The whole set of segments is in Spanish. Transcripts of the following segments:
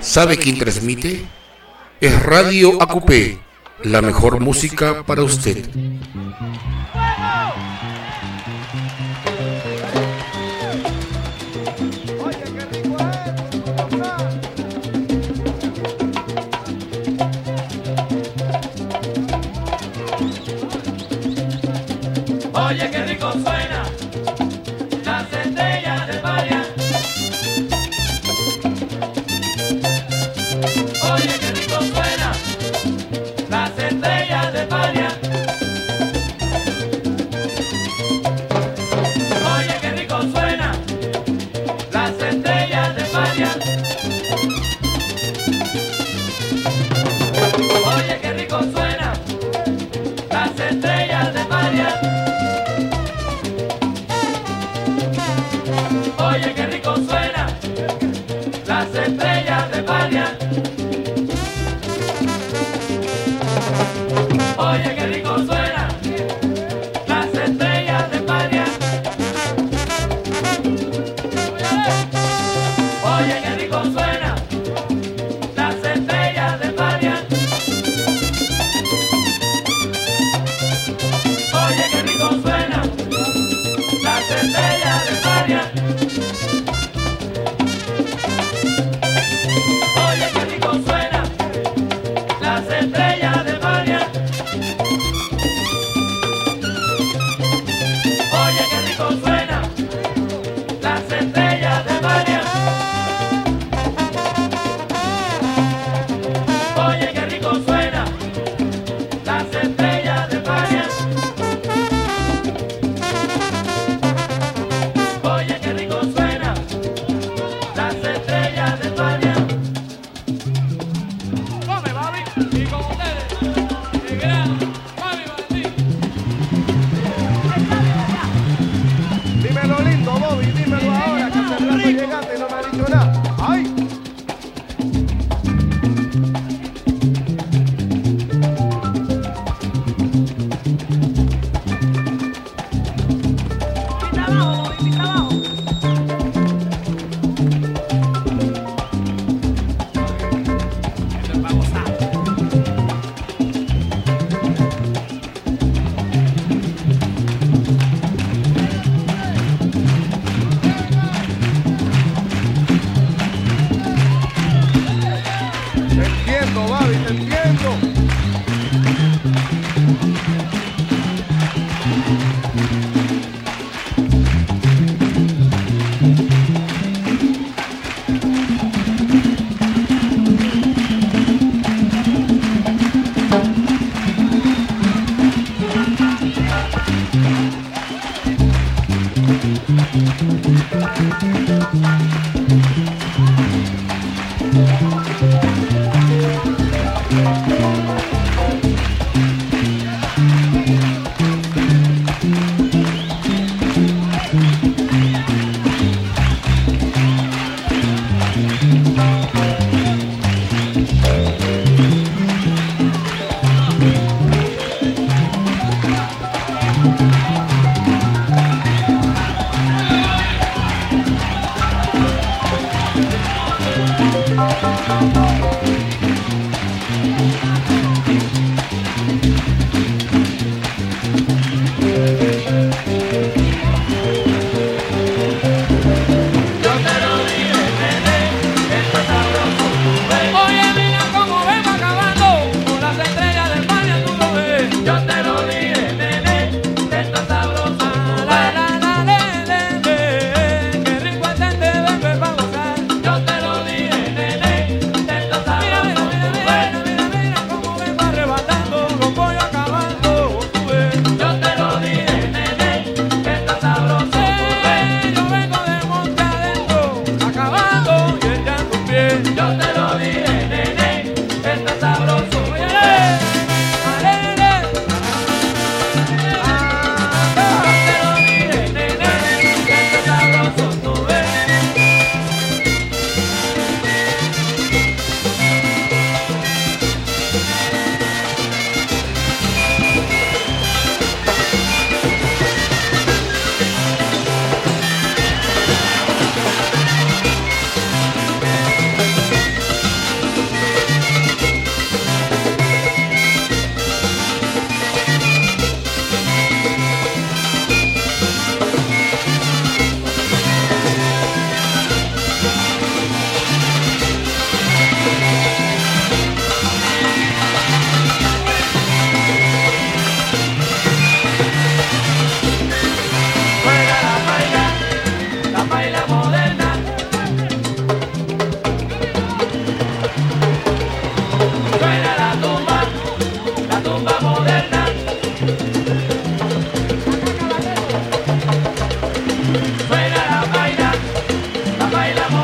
¿Sabe quién transmite? Es Radio AQP, la mejor música para usted. Oye, qué rico suena la centella de María. Oye, qué rico suena la centella de María. Oye, qué rico suena la centella de María. Oye, qué rico suena la centella de María. Oye, qué rico suena las estrellas de María. Oye, qué rico suena las estrellas de María. Oye, qué rico suena las estrellas de María. Oye, qué rico suena las estrellas de María. Oye, qué rico suena las estrellas de María. Oye, qué rico suena las estrellas de María. Oye, qué rico suena las estrellas de María. Oye, qué rico suena las estrellas de María. Come, Bobby, y con ustedes, el gran Bobby Valentín. Dímelo lindo, Bobby, dímelo ahora, que hace rato llegaste y no me has dicho nada. ¡Ay! Mi trabajo, Bobby, mi trabajo. Esto es para gozar. Te entiendo, Bobby, te entiendo. Oye, mira cómo vengo acabando con las estrellas del María, tú lo ves. Yo te lo dije, nene, esto es sabroso, tú ves. Qué rico entende, vengo para gozar. Yo te lo dije, nene, esto es sabroso, tú ves. Mira cómo vengo arrebatando, lo voy acabando, tú ves. Yo te lo dije, nene, esto es sabroso, tú ves. Yo vengo de monte adentro, acabando y echando un pie. Yo te lo dije, nene, esto es sabroso, oye, alele. Yo te lo dije, nene, esto es sabroso, tú ves.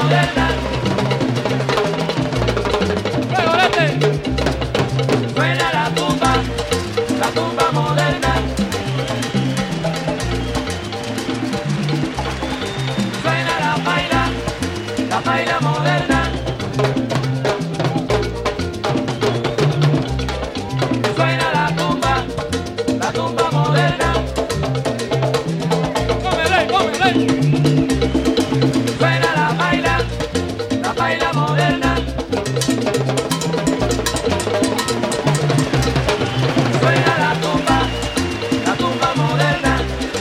moderna. Luego suena la tumba moderna. Suena la paila moderna. Suena la tumba moderna. Cómele, cómele. Suena la paila moderna. Suena la tumba moderna.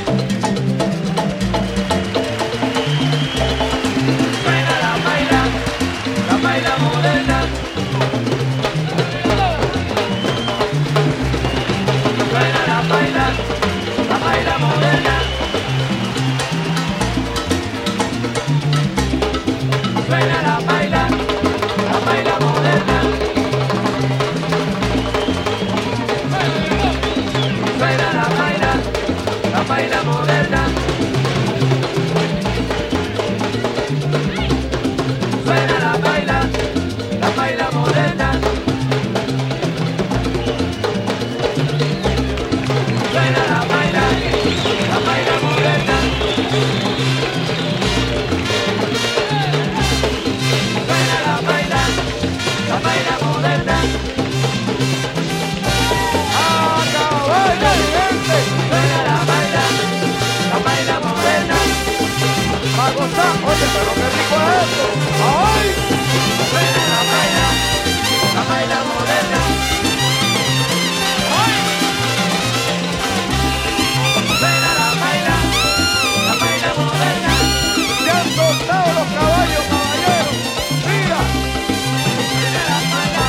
Suena la paila moderna. Suena la paila moderna. Suena la paila moderna. Suena la paila moderna. Suena la paila moderna. Suena la paila moderna. Suena la paila moderna. ¡A caballo, mi gente! Suena la paila moderna. ¡Va a gozar! Oye, pero qué rico es esto. ¡Ay! Suena la paila moderna. Suena la paila moderna. ¡Se han soltado los caballos, caballeros! ¡Mira! Suena la paila.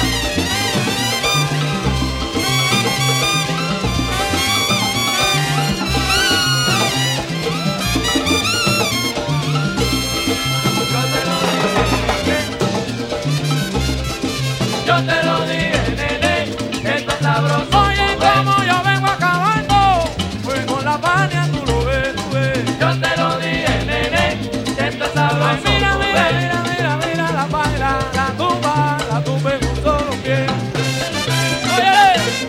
Yo te lo dije, nene, esto es sabroso. Oye, como yo vengo acabando, pues con la paña tú lo ves, tú ves. Yo te lo dije, nene, esto es sabroso. Ay, mira, mira, mira, mira, mira la paila, la tumba en un solo pie. Oye,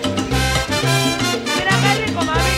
mira qué rico, mami.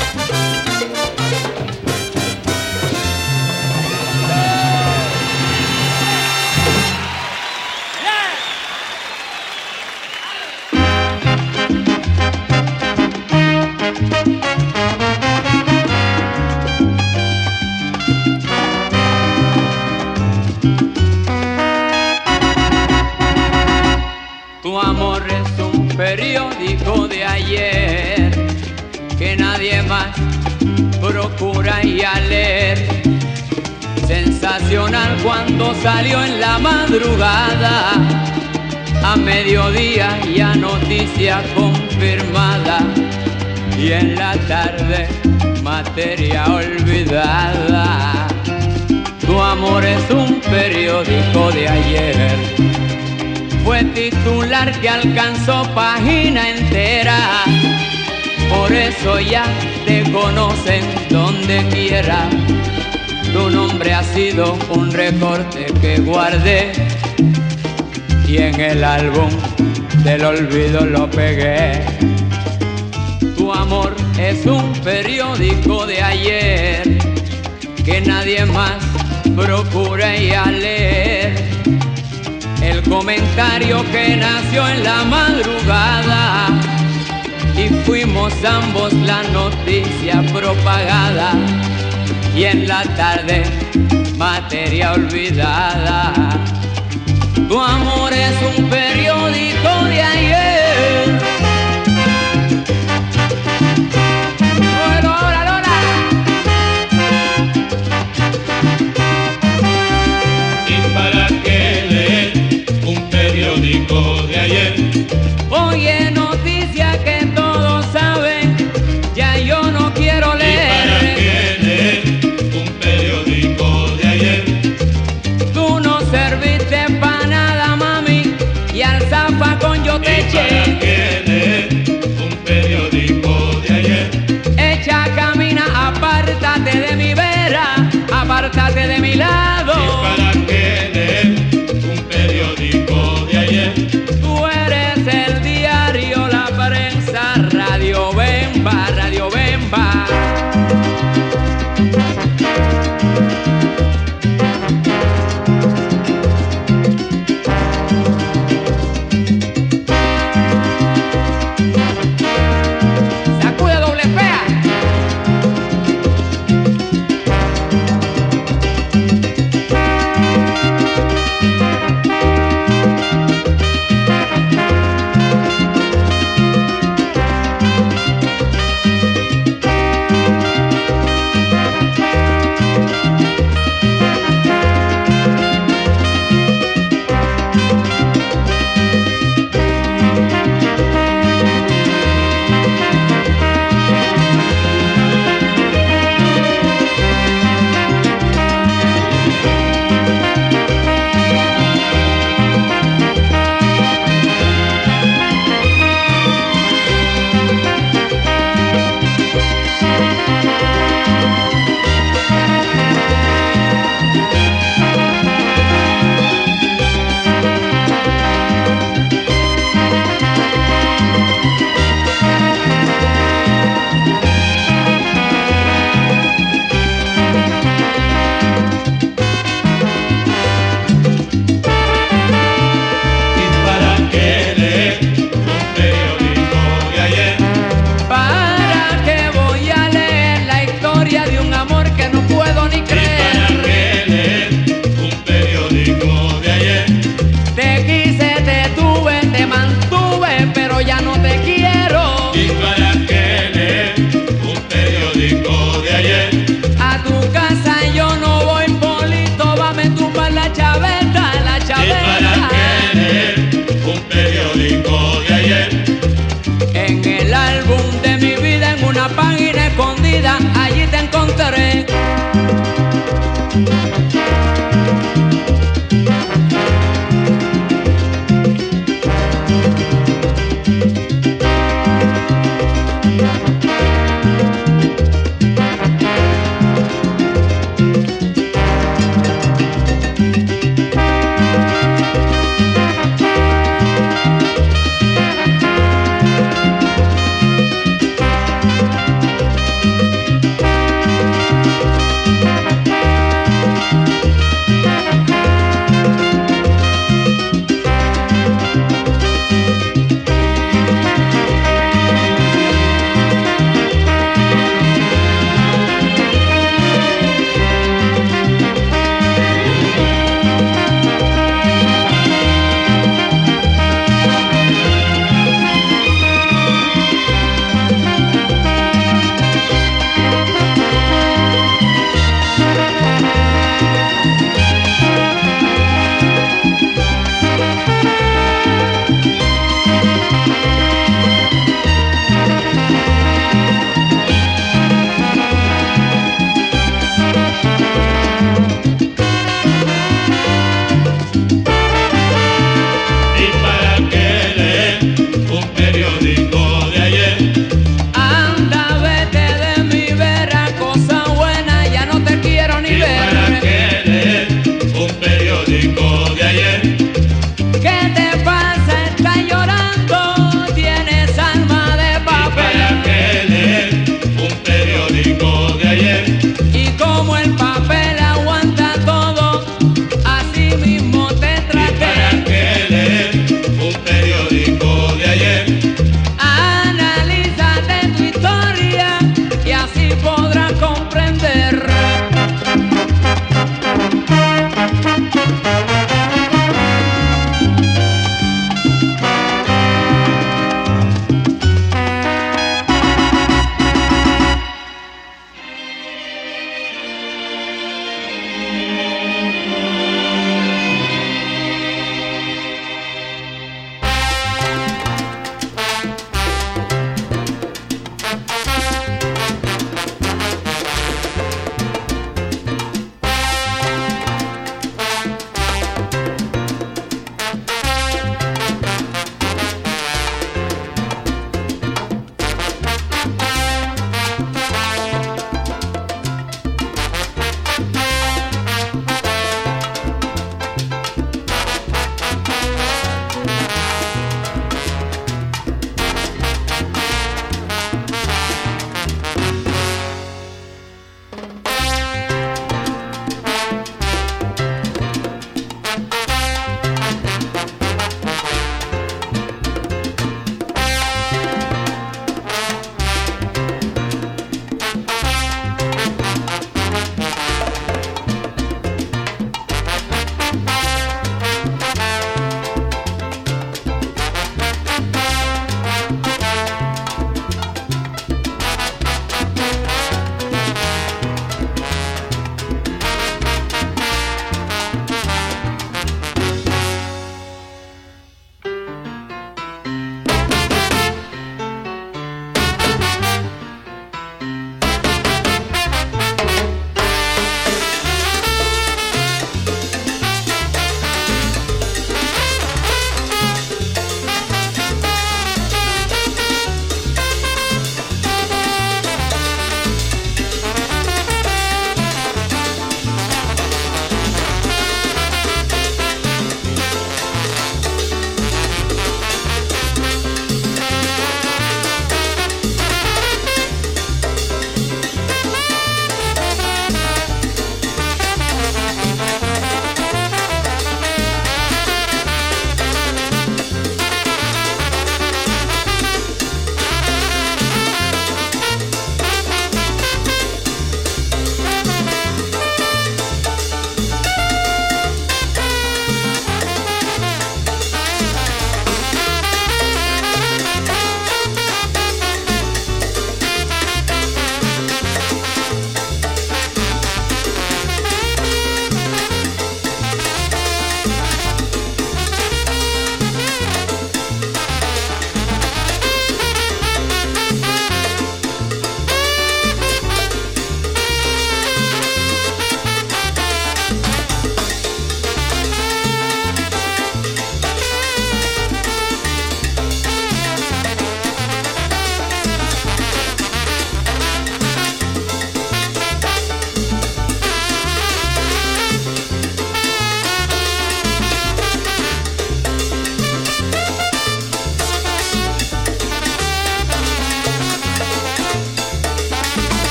Tu amor es un periódico de ayer que nadie más procura y a leer. Sensacional cuando salió en la madrugada, a mediodía ya noticia confirmada y en la tarde materia olvidada. Tu amor es un periódico de ayer, fue titular que alcanzó página entera, por eso ya te conocen donde quiera. Tu nombre ha sido un recorte que guardé y en el álbum del olvido lo pegué. Tu amor es un periódico de ayer que nadie más procura ir a leer. El comentario que nació en la madrugada y fuimos ambos la noticia propagada y en la tarde materia olvidada. Tu amor es un periódico de ayer. ¡Lola, Lola! ¿Y para qué leer un periódico de ayer? Oye, noticia que todos saben, ya yo no quiero leer. ¿Y para qué leer un periódico de ayer? Tú no serviste pa' nada, mami, y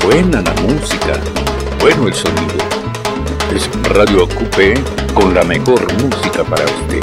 Buena la música, bueno el sonido. Es Radio Acupé con la mejor música para usted.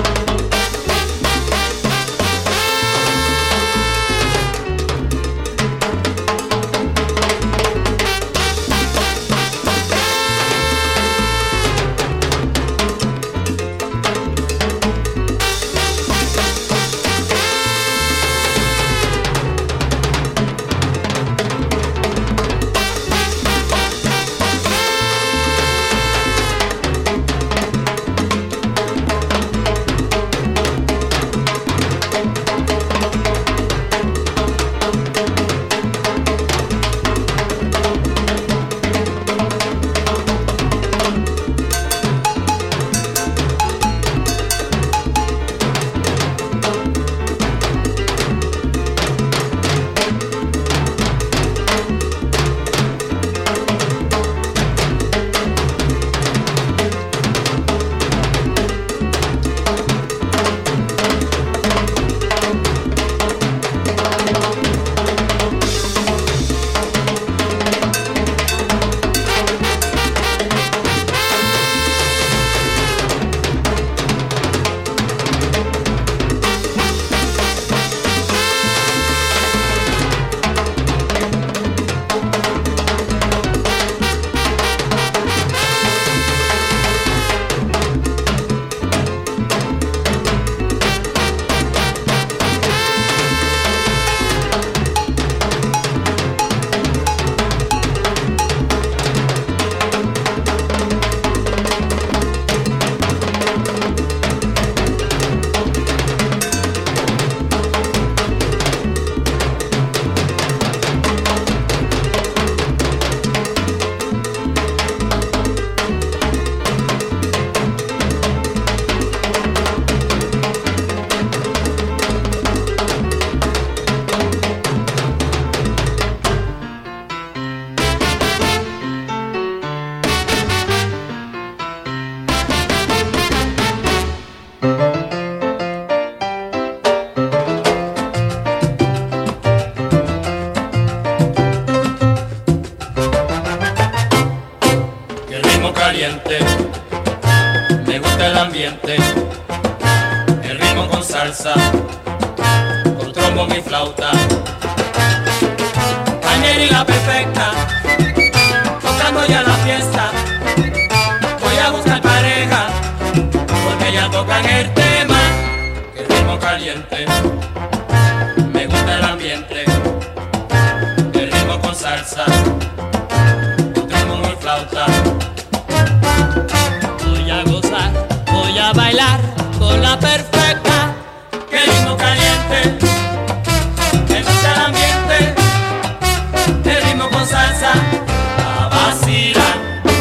caliente, me gusta el ambiente, el ritmo con salsa, con trombón y flauta. Ayer y la perfecta, tocando ya la fiesta, voy a buscar pareja, porque ya tocan el tema, el ritmo caliente, me gusta el ambiente, el ritmo con salsa, con trombón y flauta. Voy a gozar, voy a bailar con la perfecta, que ritmo caliente, me gusta el ambiente, el ritmo con salsa, a vacilar.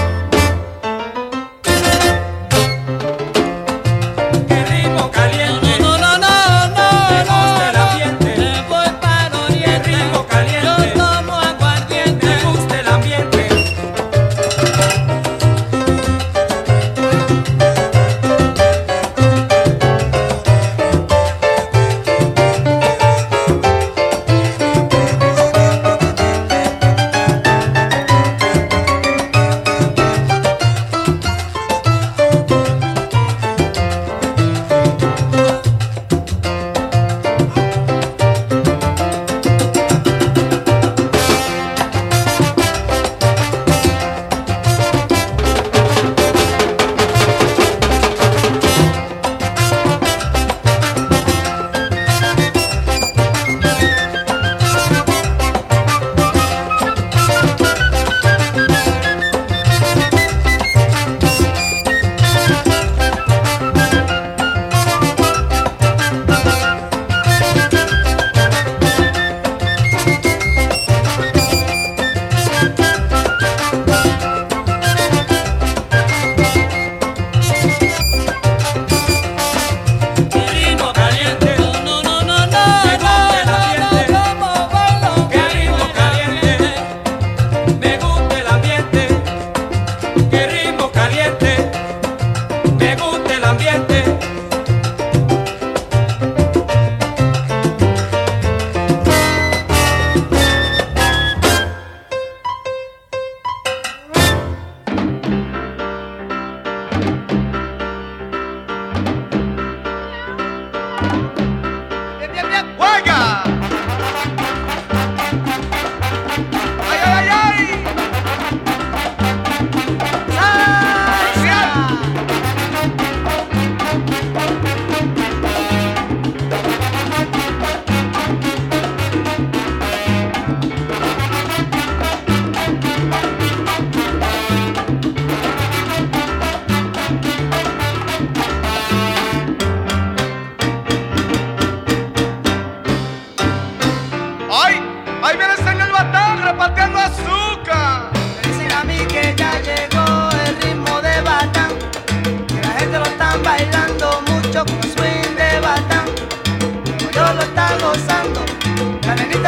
Que ritmo caliente, no, me gusta el ambiente, me voy para oriente, el ritmo caliente, yo tomo aguardiente, me gusta el ambiente.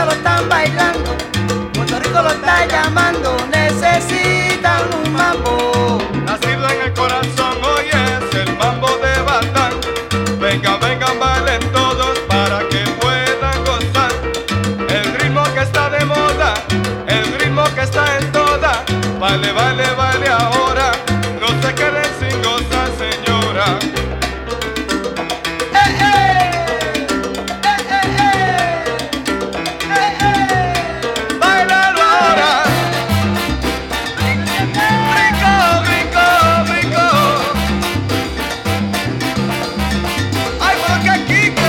lo están bailando, Puerto Rico lo está llamando, necesitan un mambo. Nacido en el corazón, hoy es el mambo de Batán. Venga, vengan, bailen todos para que puedan gozar. El ritmo que está de moda, el ritmo que está en toda. Vale, vale, vale ahora, no se queden sin gozar, señora. Bailalo ahora. Rico, rico, rico. Ay, pero que quique.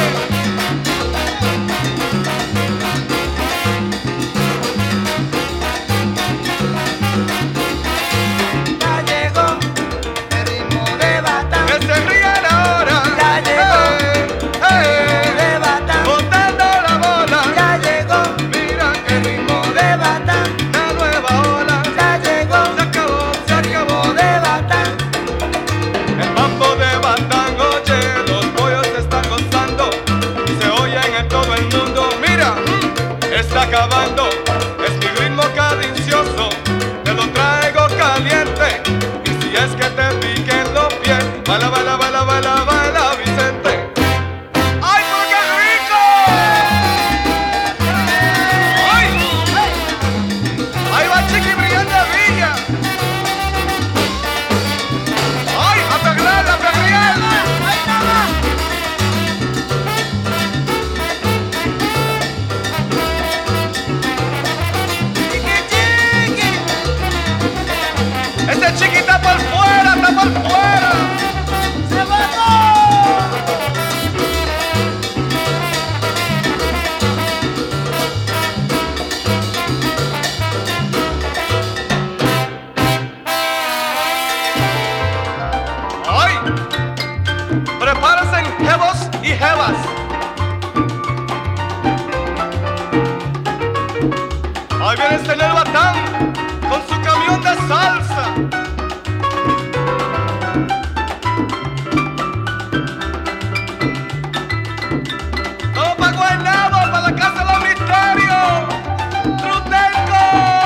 Ya llegó el ritmo de Batán. Que se rían ahora. Ya llegó de Batán. Botando la bola. Ya llegó Mira que el ritmo de Batán. la nueva ola. Ya llegó Se acabó, se acabó. de Batán. El mambo de Batán, oye, los pollos se están gozando y se oyen en todo el mundo. Mira, está acabando, es mi ritmo cadencioso, te lo traigo caliente. Y si es que te piquen los pies, baila, baila, baila, baila, baila, Vicente. ¡Ay, pero qué rico! ¡Ay! ¡Ahí va Chiqui Brillante Villa! ¡Ay, a perrear, a perrear! Este Chiqui está por fuera, está por fuera. ¡Se bajó! ¡Ay! Prepárense, jevos y jevas. Ahí viene este Nel Batán con su camión de salsa. Todo para Guaynabo, para la casa de los misterios. ¡Trutenco!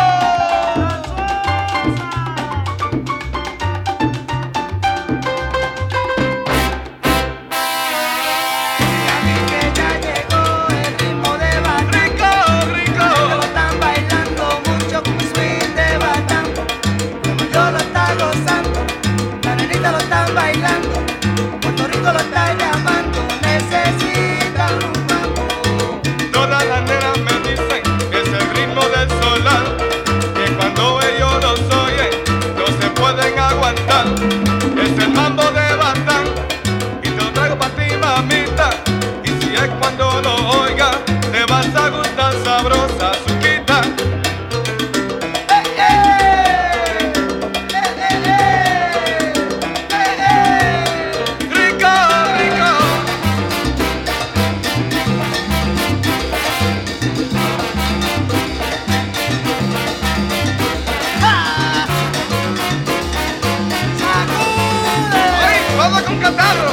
Que ya llegó el ritmo de Batán. ¡Rico, Lo rico! están bailando mucho con swing de Batán. Como yo lo está gozando, la nenita lo están bailando, Puerto Rico lo está llamando, necesitan un mambo. Todas las nenas me dicen que es el ritmo del solar, que cuando ellos los oyen no se pueden aguantar. Es el mambo de Batán y te lo traigo para ti, mamita. Y si es cuando lo oigas, te vas a gustar sabrosa, suquita. Rico, rico. ¡Ay, vamos con catarro!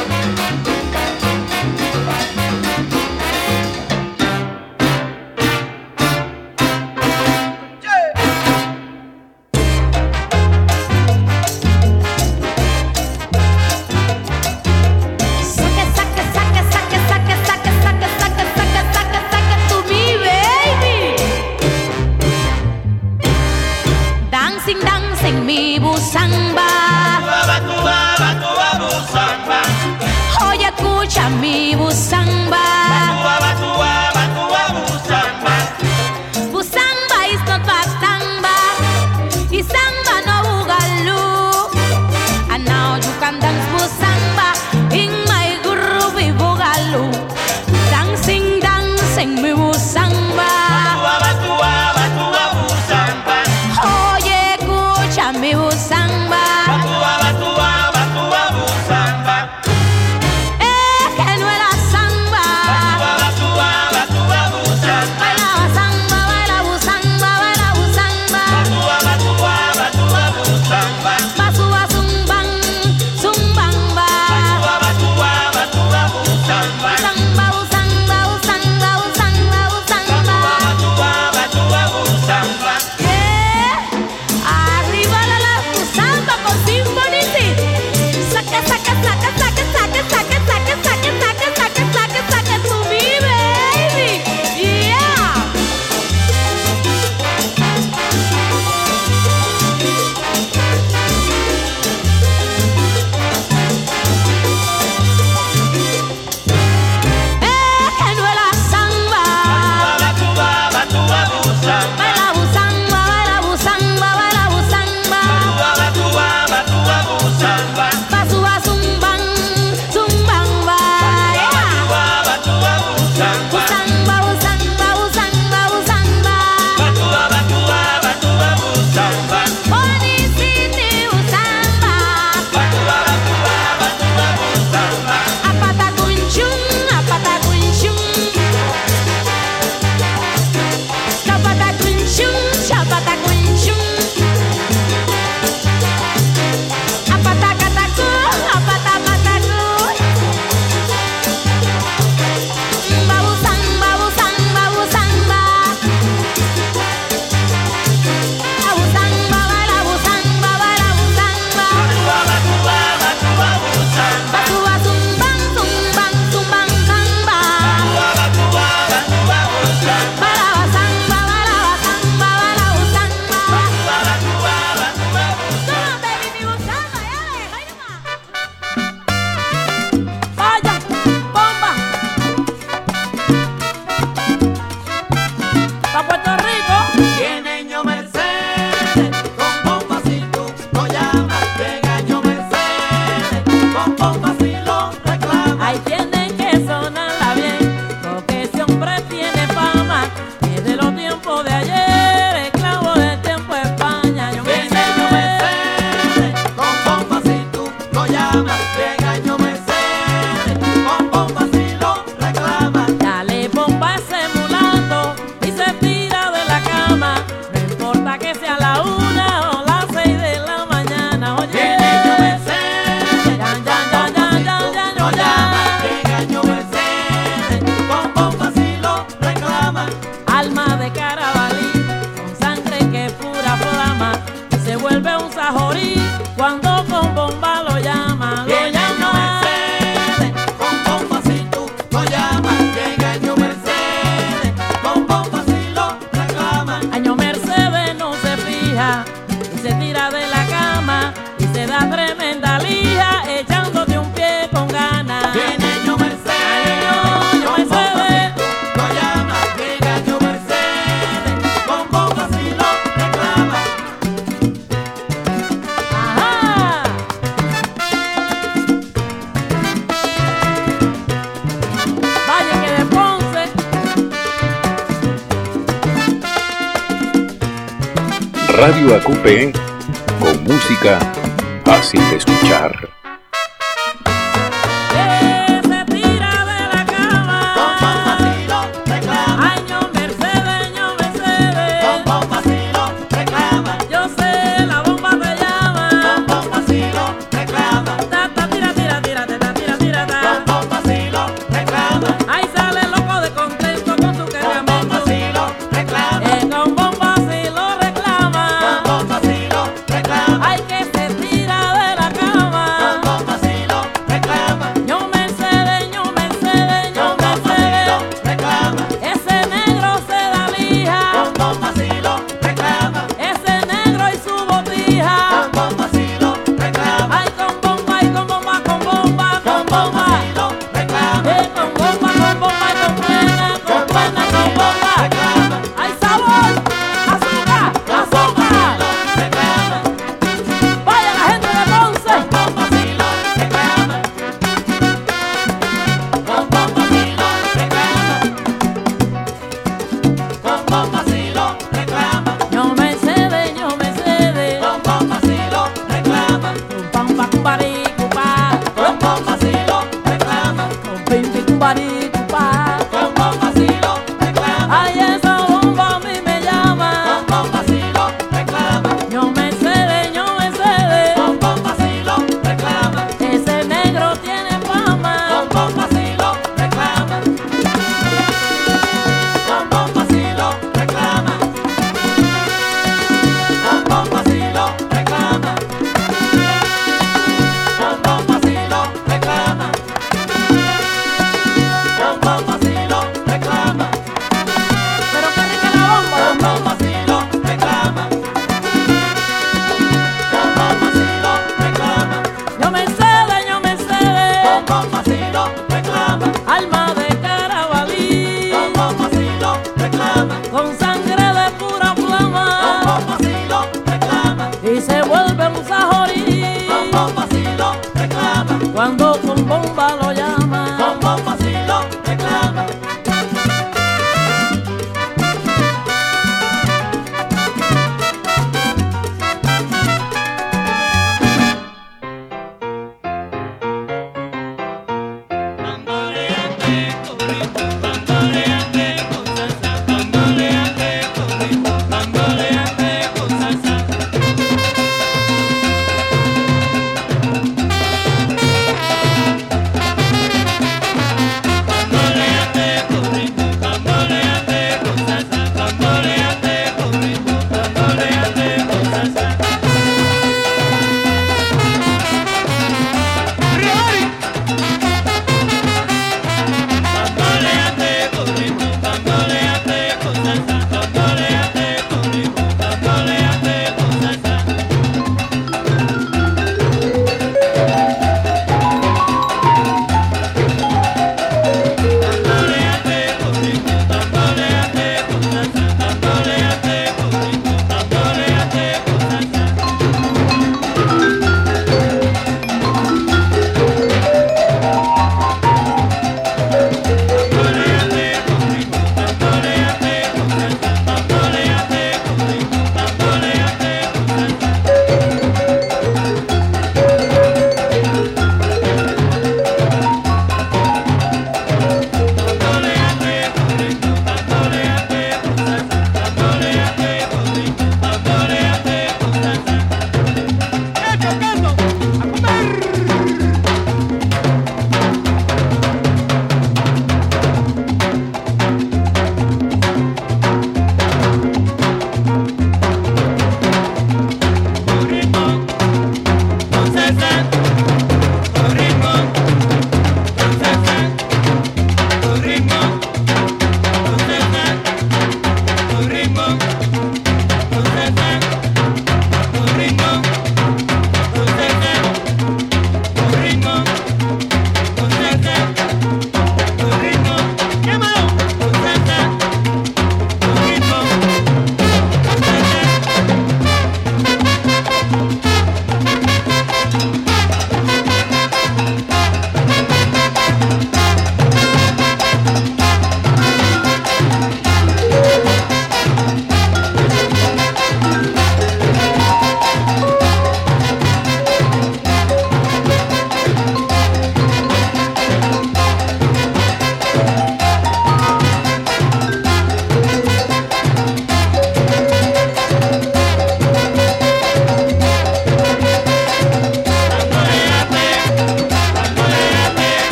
Saca, saca, saca, saca, saca, saca, saca, saca, saca, saca, saca to me, baby. Dancing, dancing, mi busamba. Oye, escucha mi busamba. Busamba is not batamba. Y samba no bugaloo. And now you can dance busamba in my groovy boogaloo. Dancing, dancing, mi busamba. Oye, escucha mi busamba. Es que no era samba. dama y se vuelve un sajorí cuando con bomba lo llama, lo Viene llama. Mercedes, con bomba si tú lo llamas. Llega Año Mercedes, con bomba si lo reclamas. Año Mercedes no se fija y se tira de la cama y se da tremenda lija echándote un pie con ganas. Viene Año Mercedes, Año con bomba Mercedes. si tú lo llamas. Llega Año Mercedes, con bomba si lo reclamas. Ajá. Valle que de Ponce. Radio ACUPE, con música fácil de escuchar. Que se tira de la Con bomba cama. si lo reclamas. Año Mercedes, Con bomba si lo reclamas. yo sé, la bomba te Con llama. bomba si lo reclamas. Ta, ta, tira, tira, tira, ta, tira, tira, Con ta. bomba si lo reclamas. Ahí sale loco de contento con su Con bomba cargamento. si lo reclamas. Con bomba si lo Con reclama. bomba si lo reclamas. Ay, que se tira de la cama. Con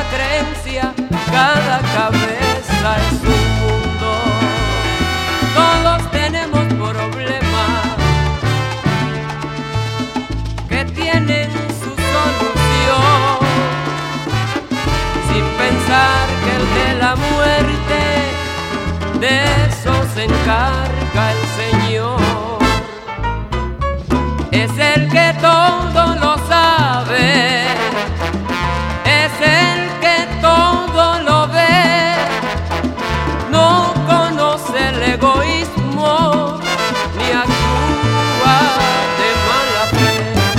creencia, cada cabeza es un mundo. Todos tenemos problemas que tienen su solución, sin pensar que el de la muerte, de eso se encarga el Señor. Es el que todo lo sabe, es el que todo lo ve, no conoce el egoísmo ni actúa de mala fe.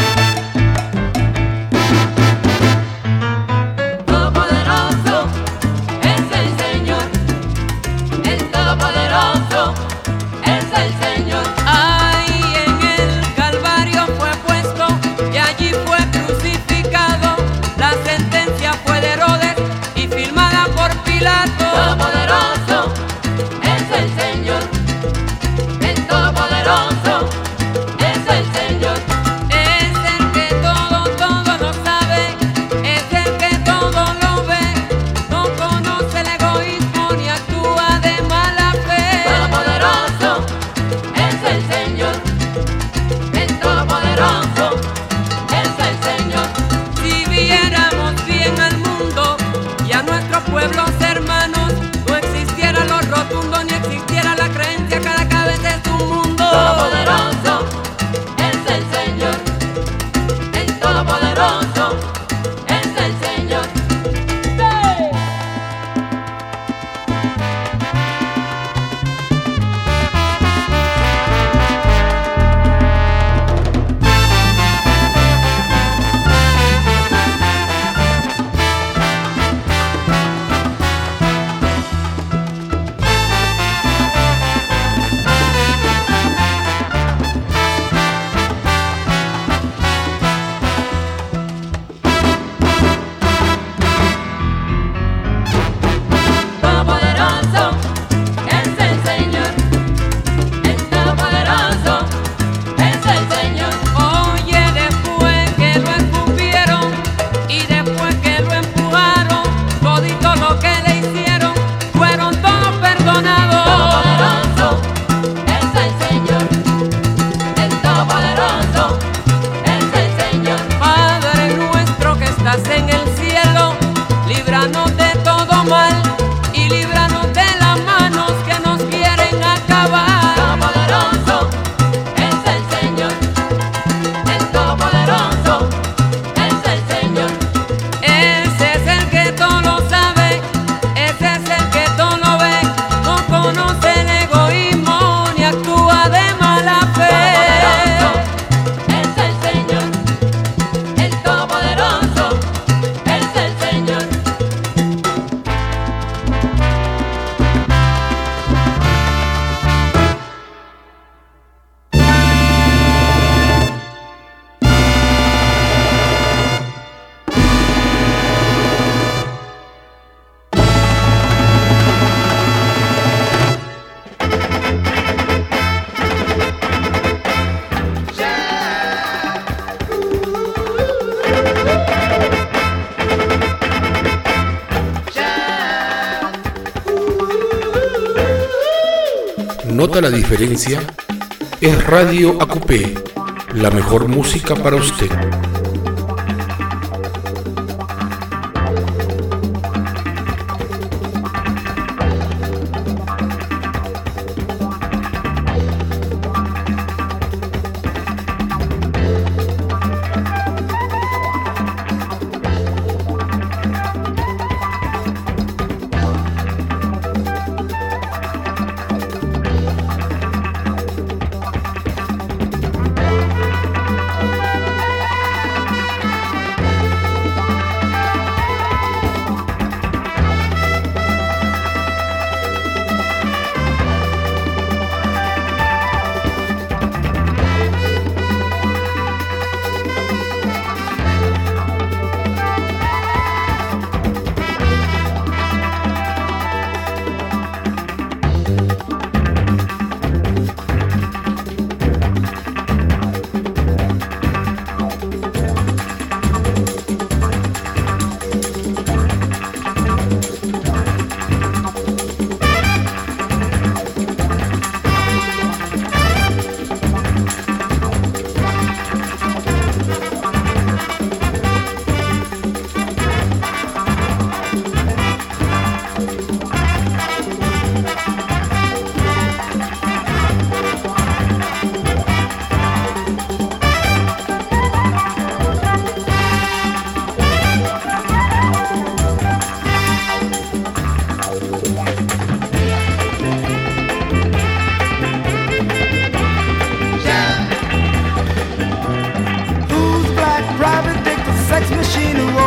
Todopoderoso es el Señor, el Todopoderoso es el Señor. Ahí en el Calvario fue puesto y allí fue crucificado. La sentencia fue de Herodes y firmada por Pilato. Todopoderoso es el Señor, el Todopoderoso es el Señor. Es el que todo lo sabe, es el que todo lo ve, no conoce el egoísmo ni actúa de mala fe. Todopoderoso es el Señor, el Todopoderoso es el Señor. Si viéramos bien al mundo y a nuestros pueblos hermanos, no existiera lo rotundo ni existiera la creencia, cada cabeza es un mundo. Todopoderoso es el Señor, el Todopoderoso es el Señor. ¡Sí! Todopoderoso es el Señor, el Todopoderoso es el Señor. Oye, después que lo escupieron y después que lo empujaron, todito lo que le hicieron, fueron todos perdonados. Todopoderoso es el Señor, el Todopoderoso es el Señor. Padre nuestro que estás en el cielo, líbranos de todo mal y líbranos de las manos que nos quieren acabar. Todopoderoso es el Señor, el Todopoderoso es el Señor. Ese es el que todo lo sabe, ese es el que todo lo ve, no conoce el egoísmo ni actúa de mala fe. Todopoderoso es el Señor, el Todopoderoso es el Señor. ¿Nota la diferencia? Es Radio Acupé, la mejor música para usted.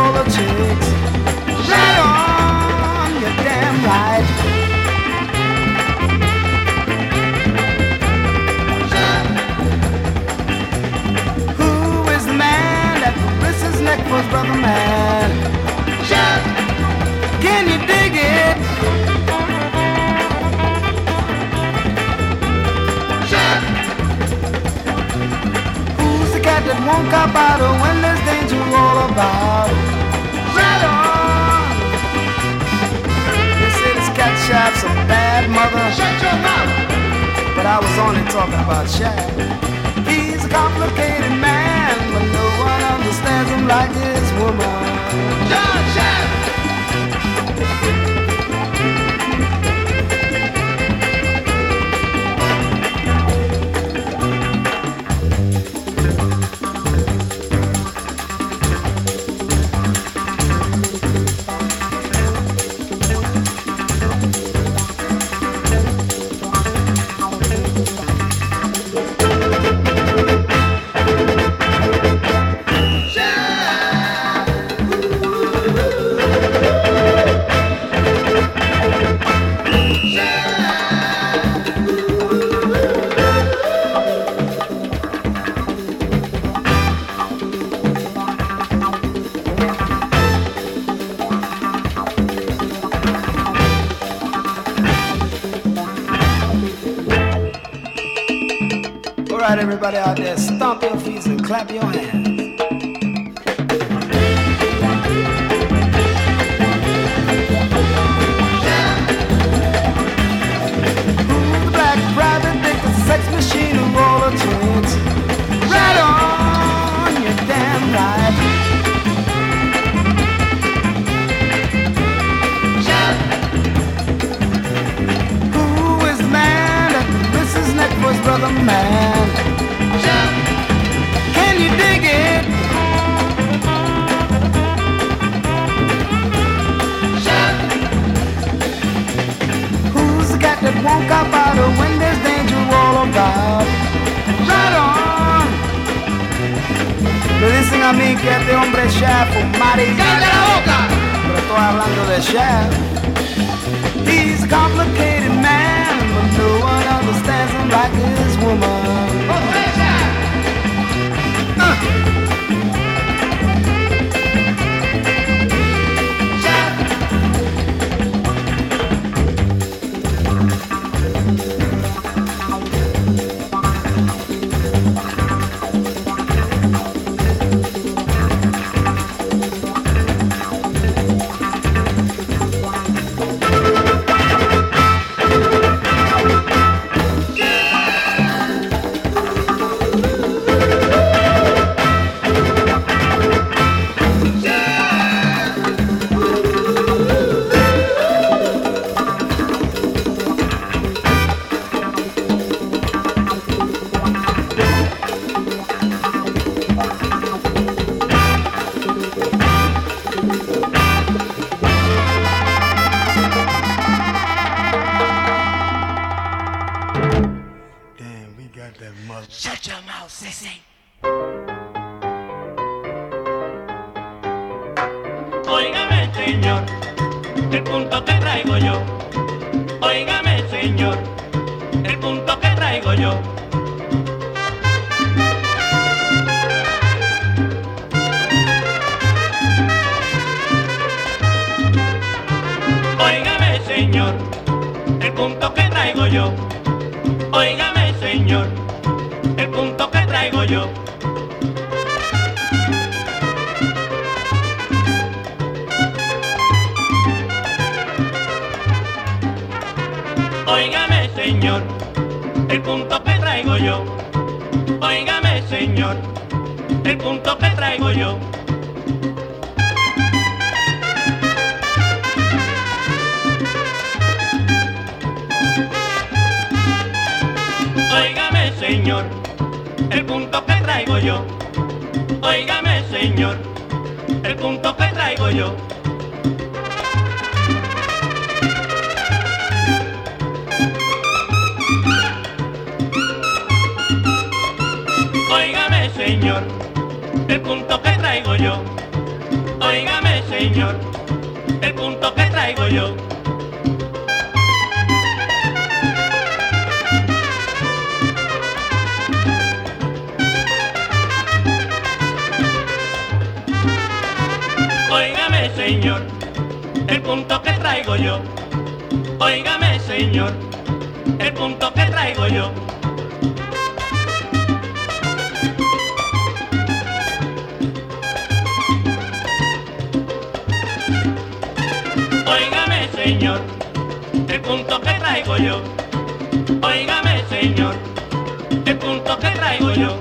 all the chicks. Right on, you're damn right. Who is the man that wrists his neck for his brother man? Can you dig it? Who's the cat that won't cop out when there's danger all about? Right on. They say this cat Shaq's a bad mother. Shut your mouth. But I was only talking about Shaq. He's a complicated man, but no one understands him like his woman. John Shaq. Everybody out there, stomp your feet and clap your hands. The black private dick, the sex machine of all the chicks. Right on, you're damn right. Who is the man that wrists his neck for his brother man? Can you dig it? Who's the cat that won't cop out when there's danger all about? Right on. Le dicen a mí que este hombre es Shaft o Mari. ¡Cállate la boca! Pero estoy hablando de Shaft. He's a complicated man, but no one understands him like his woman. Óigame, señor, el punto que traigo yo. Óigame, señor, el punto que traigo yo. Óigame, señor, el punto que traigo yo. Óigame, señor, el punto que traigo yo. Óigame, señor, el punto que traigo yo. Óigame, señor, el punto que traigo yo. Óigame, señor, el punto que traigo yo. Óigame, señor, el punto que traigo yo. Óigame, señor, el punto que traigo yo. Óigame. señor, el punto que traigo yo. Óigame, señor, el punto que traigo yo. Óigame, señor, el punto que traigo yo. Óigame, señor, el punto que traigo yo. Óigame, señor, el punto que traigo yo.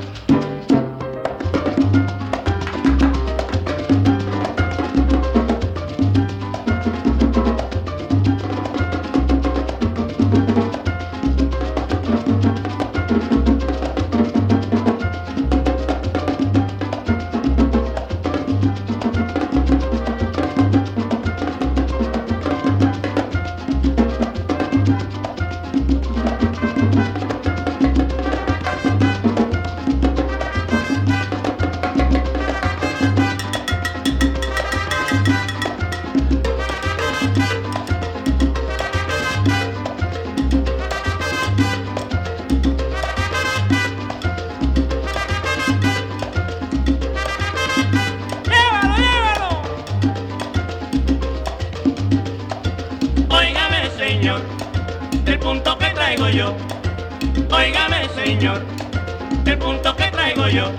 Señor, el punto que traigo yo. Óigame, señor, el punto que traigo yo.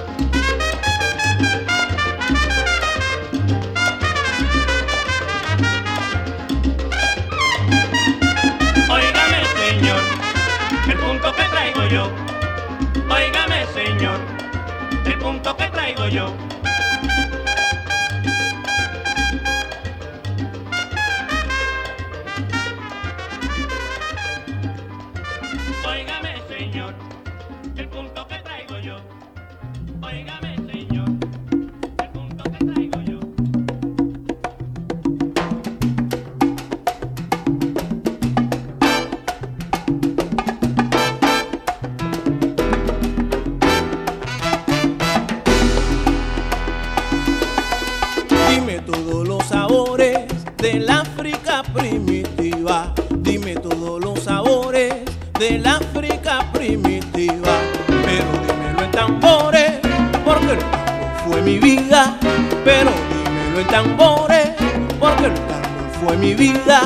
Óigame, señor, el punto que traigo yo. Óigame, señor, el punto que traigo yo. Óigame, señor, el punto que traigo yo. Óigame, señor, el punto que traigo yo. Dime todos los sabores del África primitiva. Dime todos los sabores del África primitiva, pero dímelo en tambores, porque el tambor fue mi vida. Pero dímelo en tambores, porque el tambor fue mi vida.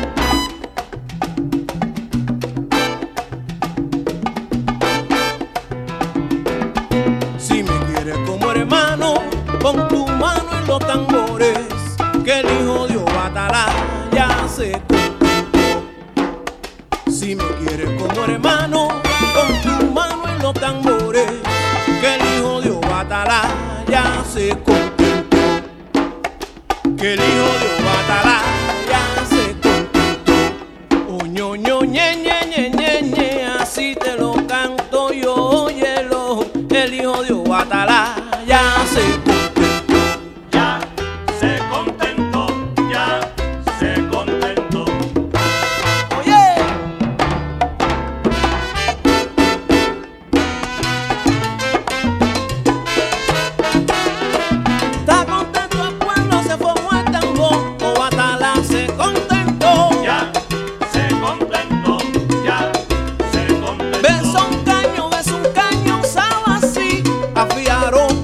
Si me quieres como hermano, pon tu mano en los tambores, que el hijo de Obatalá ya se contentó. Si me quieres como hermano, pon tu mano en los tambores, que el hijo de Obatalá ya se contentó. Que el hijo de Obatalá ya se contentó. Oño, ño, ñe, ñe, ñe, ñe, ñe, así te lo canto yo, óyelo. El hijo de Obatalá ya se contentó. Ya se contentó, ya se contentó. Oye. Está contento el pueblo, se formó el tambor. Obatalá se contentó. Ya se contentó, ya se contentó. Ves un caño, sabe así. Afiaron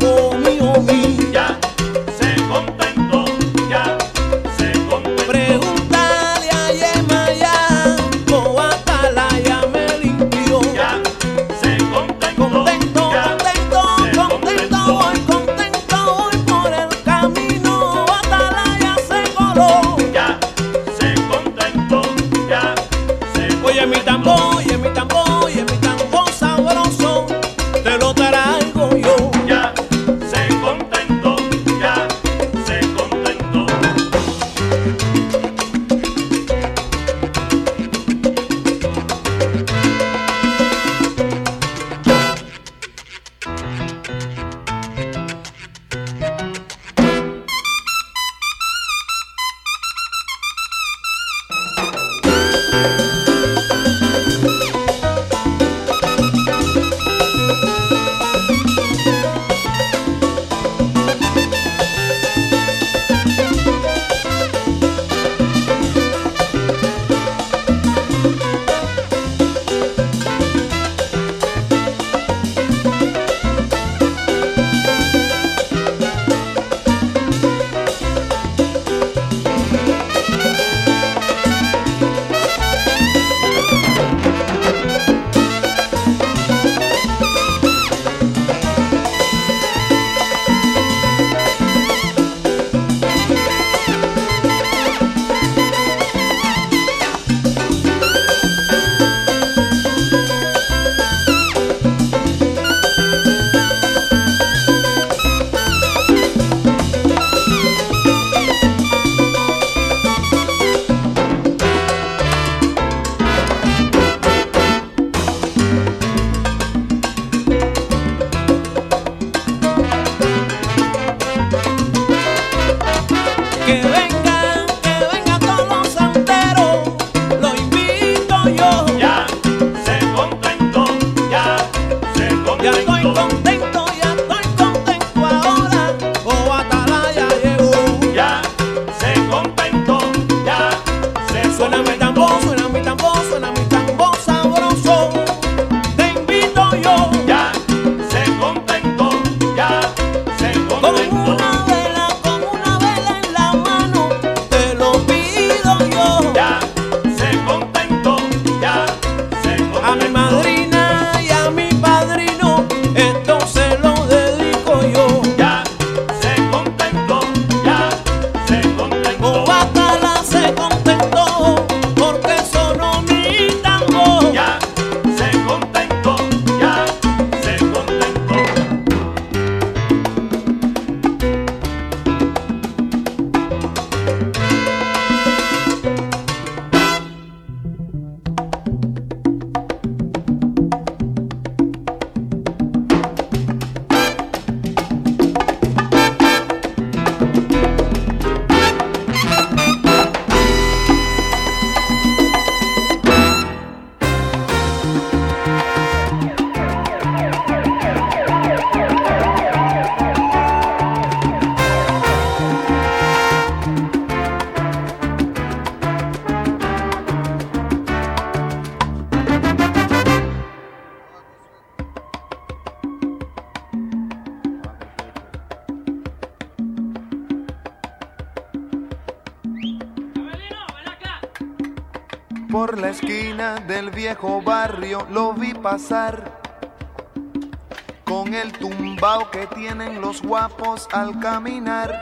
Por la esquina del viejo barrio lo vi pasar, con el tumbao que tienen los guapos al caminar,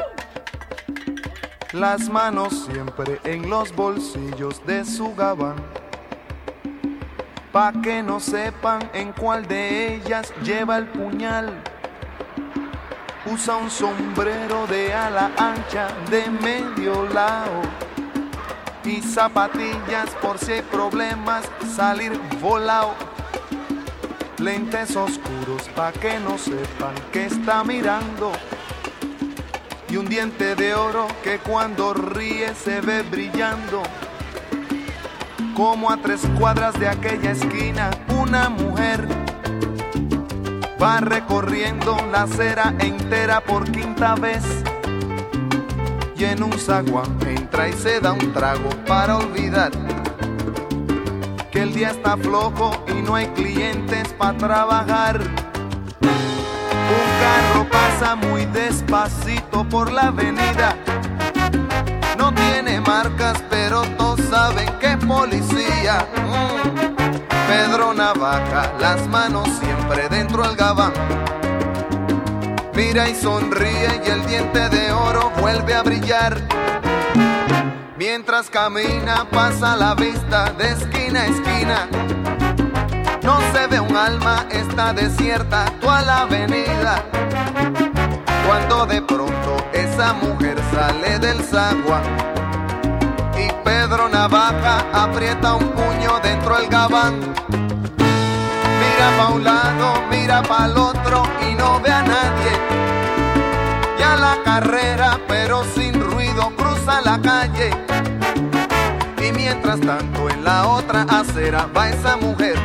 las manos siempre en los bolsillos de su gabán, pa' que no sepan en cuál de ellas lleva el puñal. Usa un sombrero de ala ancha de medio lado y zapatillas por si hay problemas salir volado. Lentes oscuros pa' que no sepan que está mirando, y un diente de oro que cuando ríe se ve brillando. Como a 3 cuadras de aquella esquina una mujer va recorriendo la acera entera por 5ª vez, y en un zaguán entra y se da un trago para olvidar que el día está flojo y no hay clientes para trabajar. Un carro pasa muy despacito por la avenida, no tiene marcas pero todos saben que es policía. Pedro Navaja, las manos siempre dentro del gabán, mira y sonríe y el diente de oro vuelve a brillar. Mientras camina pasa la vista de esquina a esquina, no se ve un alma, está desierta toda la avenida. Cuando de pronto esa mujer sale del zaguán y Pedro Navaja aprieta un puño dentro del gabán. Mira pa' un lado, mira pa' el otro y no ve a nadie. Ya la carrera, pero sin ruido, cruza la calle. Y mientras tanto en la otra acera va esa mujer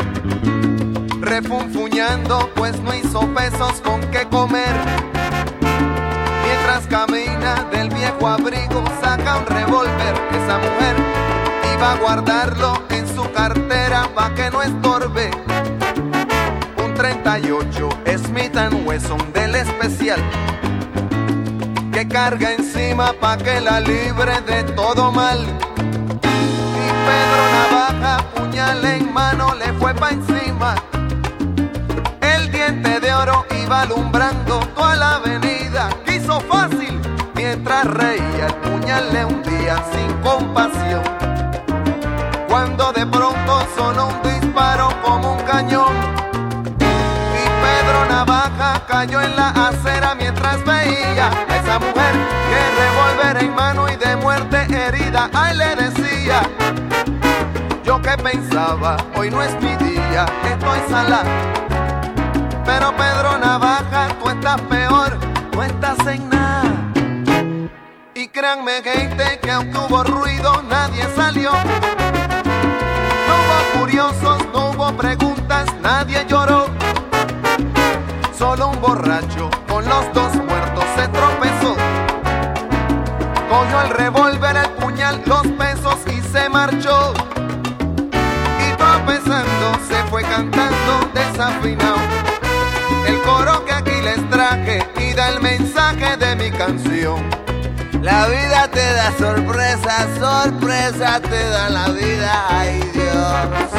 refunfuñando, pues no hizo pesos con qué comer. Mientras camina del viejo abrigo saca un revólver. Esa mujer iba a guardarlo en su cartera pa' que no estorbe. Un 38 Smith & Wesson del especial que carga encima pa' que la libre de todo mal. Y Pedro Navaja, puñal en mano, le fue pa' encima. El diente de oro iba alumbrando toda la avenida. Quiso fácil, mientras reía el puñal le hundía sin compasión. Cuando de pronto sonó un disparo como un cañón y Pedro Navaja cayó en la acera mientras veía a esa mujer que revólver en mano y de muerte herida. Ay, le decía, yo que pensaba, hoy no es mi día, estoy salada. Pero Pedro Navaja, tú estás peor, no estás en nada. Y créanme gente que aunque hubo ruido nadie salió. No hubo curiosos, no hubo preguntas, nadie lloró. Solo un borracho con los 2 muertos se tropezó. Cogió el revólver, el puñal, los pesos y se marchó. Y tropezando se fue cantando desafinado el coro que aquí les traje y da el mensaje de mi canción. La vida te da sorpresas, sorpresa te da la vida, ay Dios.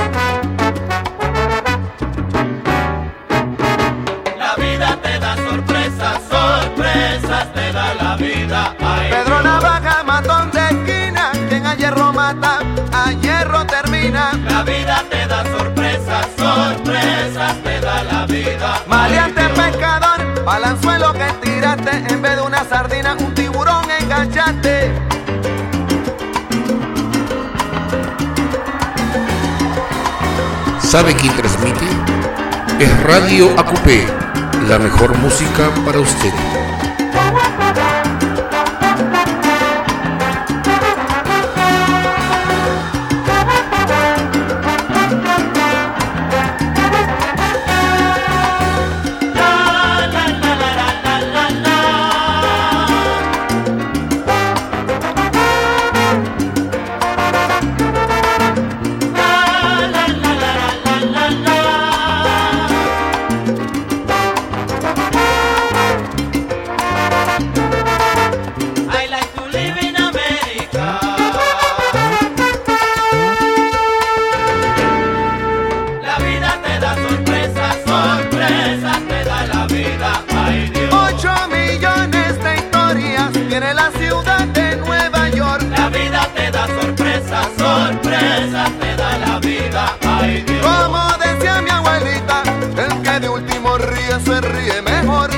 La vida te da sorpresas, sorpresas te da la vida, ay Pedro Dios. Navaja, matón de esquina, quien a hierro mata, a hierro termina. La vida te da sorpresas, sorpresas te da la vida. Maleante pescador, balanzuelo que tiraste, en vez de una sardina, un tiburón enganchaste. ¿Sabe quién transmite? Es Radio ACUPE, la mejor música para usted. tiene la ciudad de Nueva York. La vida te da sorpresas, sorpresas te da la vida, ay Dios. Como decía mi abuelita, el que de último ríe se ríe mejor.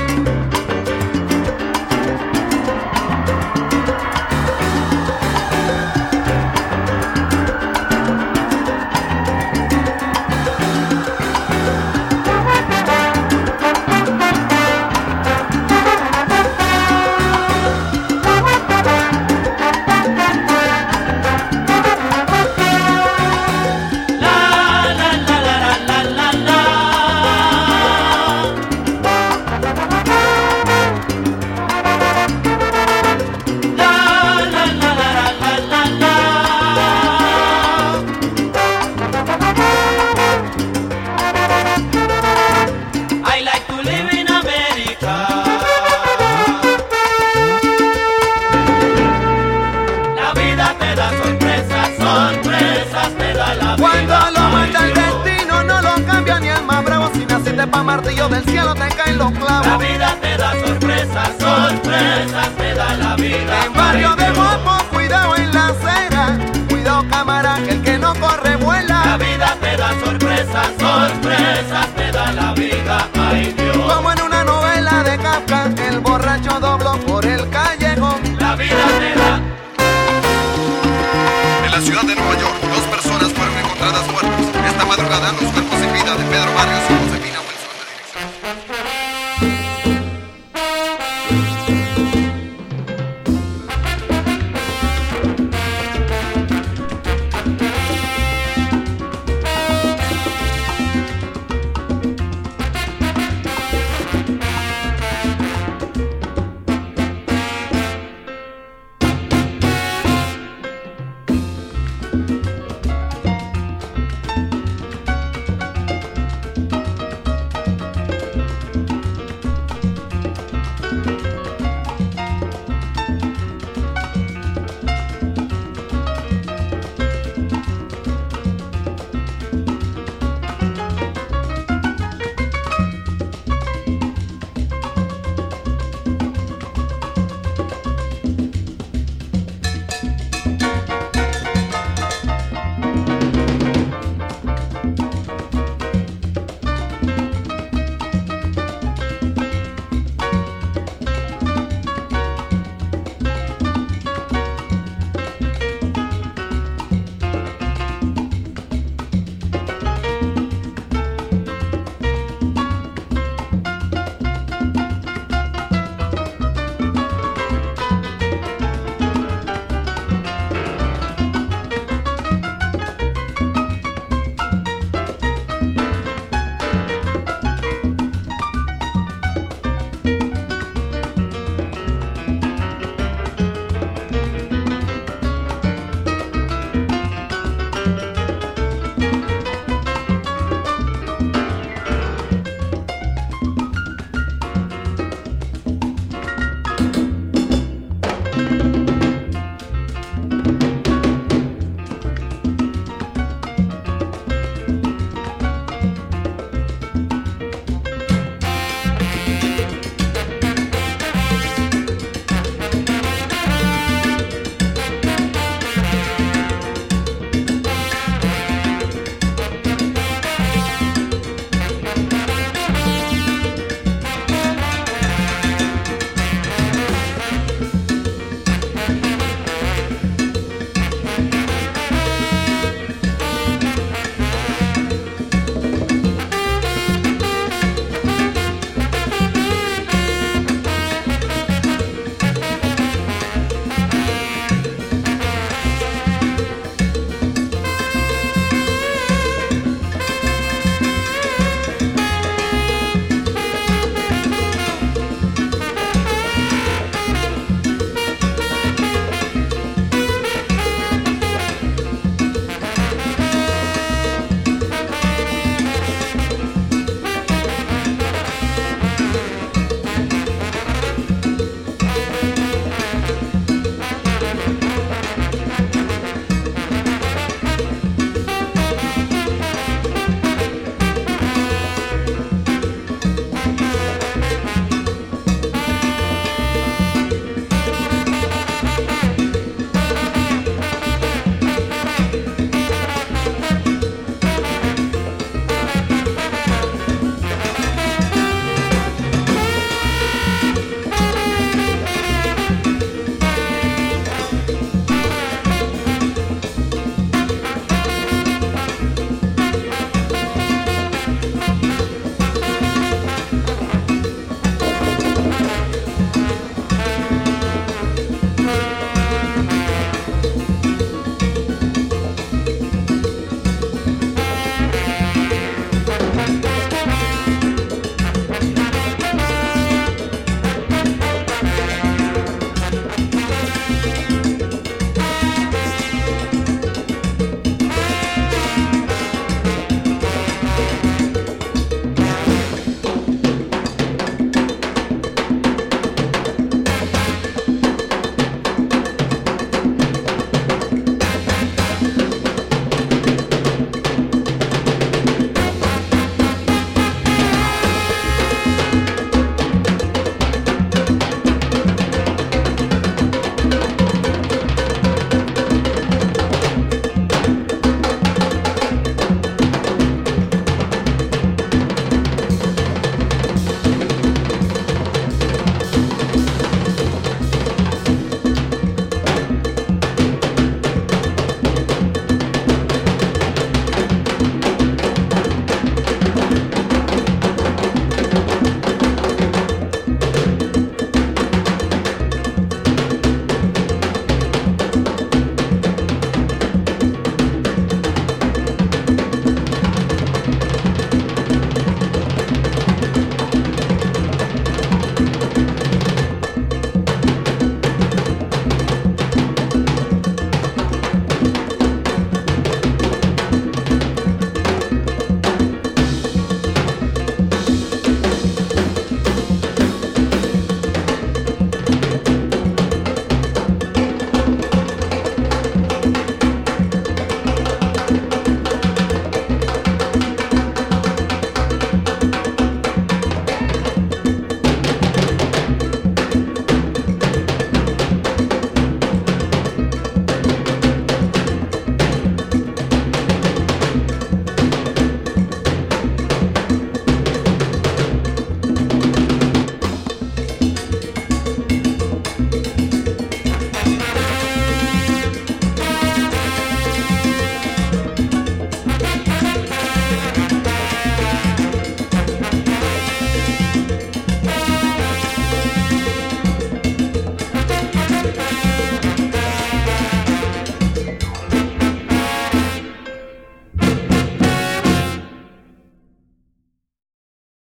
Pa' martillo del cielo te caen los clavos. La vida te da sorpresas, sorpresas te da la vida. En barrio de guapo, cuidado en la acera, cuidado cámara, que el que no corre vuela. La vida te da sorpresas, sorpresas te da la vida, ay Dios. Como en una novela de Kafka, el borracho doble